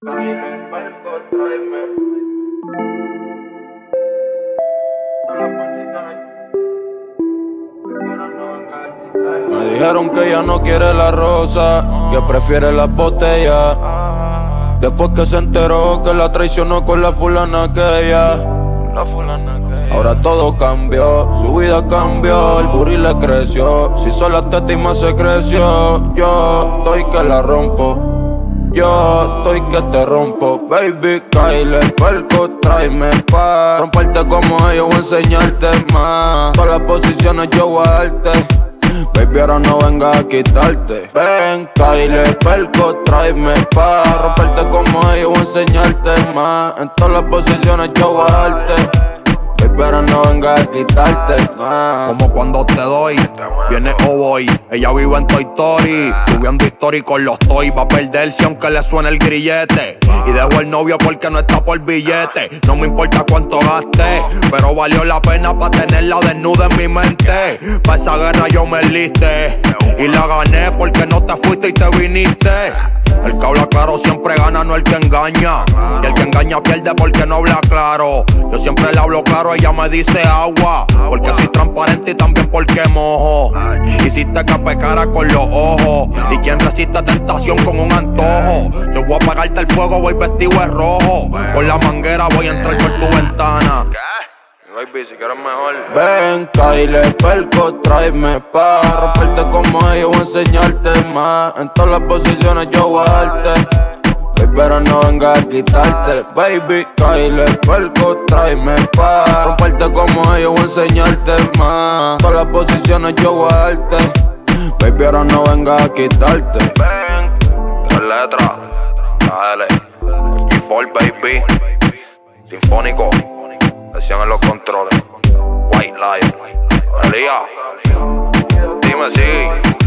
Baile, palco, tráeme. Todas las posiciones. Pero no venga aquí. Me dijeron que ella no quiere la rosa, que prefiere las botellas. Después que se enteró que la traicionó con la fulana aquella. Ahora todo cambió, su vida cambió, el booty le creció. Si solo la teta y más se creció. Yo estoy que la rompo. Yo estoy que te rompo, baby, Kyle, perco, tráeme pa' romperte como ellos, voy a enseñarte más. Todas las posiciones yo voy a darte, baby, ahora no venga a quitarte. Ven, Kyle, perco, tráeme pa' romperte como ellos, voy a enseñarte más. En todas las posiciones yo voy a darte, pero no venga a quitarte más. Como cuando te doy, viene o voy. Ella vive en Toy Story, subiendo historia con los toys. Va a perderse aunque le suene el grillete. Y dejo el novio porque no está por billete. No me importa cuánto gaste, pero valió la pena pa' tenerla desnuda en mi mente. Pa' esa guerra yo me enlisté y la gané porque no te fuiste y te viniste. El que habla claro siempre gana, no el que engaña. Y el que engaña pierde porque no habla claro. Yo siempre le hablo claro, ella me dice agua, porque soy transparente y también porque mojo. Hiciste que pecara con los ojos. Y quien resiste tentación con un antojo. Yo voy a apagarte el fuego, voy vestido de rojo. Con la manguera voy a entrar por tu ventana. Baby, si quieres mejor. Ven, Kyle, perco, tráeme pa' romperte como ellos, voy a enseñarte más. En todas las posiciones yo voy a darte, pero no venga a quitarte. Baby, Kyle, perco, tráeme pa' romperte como ellos, voy a enseñarte más. En todas las posiciones yo voy a darte, baby, ahora no venga a quitarte. Ven, 3 letras, dale. G4, baby, sinfónico. Presión en los controles. White Lion. Elías. Dime si.